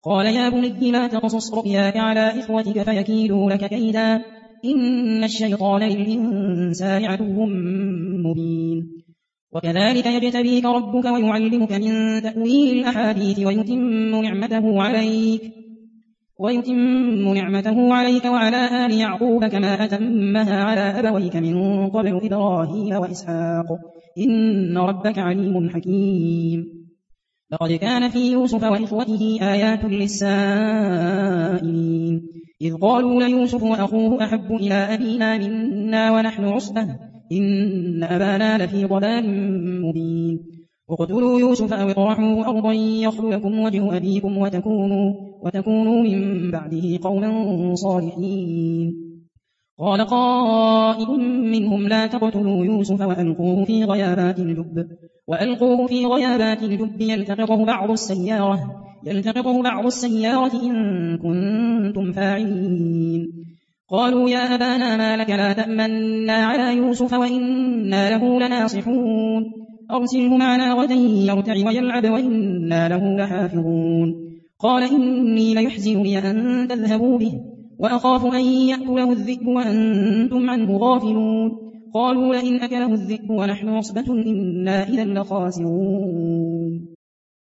قال يا بني لا تقصص رؤياك على إخوتك فيكيدوا لك كيدا إن الشيطان للإنسان عدو مبين وكذلك يجتبيك ربك ويعلمك من تأويل الأحاديث ويتم نعمته عليك وعلى آل يعقوب كما أتمها على أبويك من قبل إبراهيم وإسحاق إن ربك عليم حكيم لقد كان في يوسف وإخوته آيات للسائلين إذ قالوا ليوسف وأخوه أحب إلى أبينا منا ونحن عصبة إن أبانا لفي ضلال مبين اقتلوا يوسف أو اطرحوه أرضا يخل لكم وجه أبيكم وتكونوا من بعده قوما صالحين قال قائل منهم لا تقتلوا يوسف وألقوه في غيابات الجب يلتقطه بعض السيارة إن كنتم فاعلين قالوا يا أبانا ما لك لا تأمنا على يوسف وإنا له لناصحون أرسله معنا غدا يرتع ويلعب وإنا له لحافظون قال إني ليحزنني أن تذهبوا به وأخاف أن يأكله الذئب وأنتم عنه غافلون قالوا لئن أكله الذئب ونحن عصبة إنا إذا لخاسرون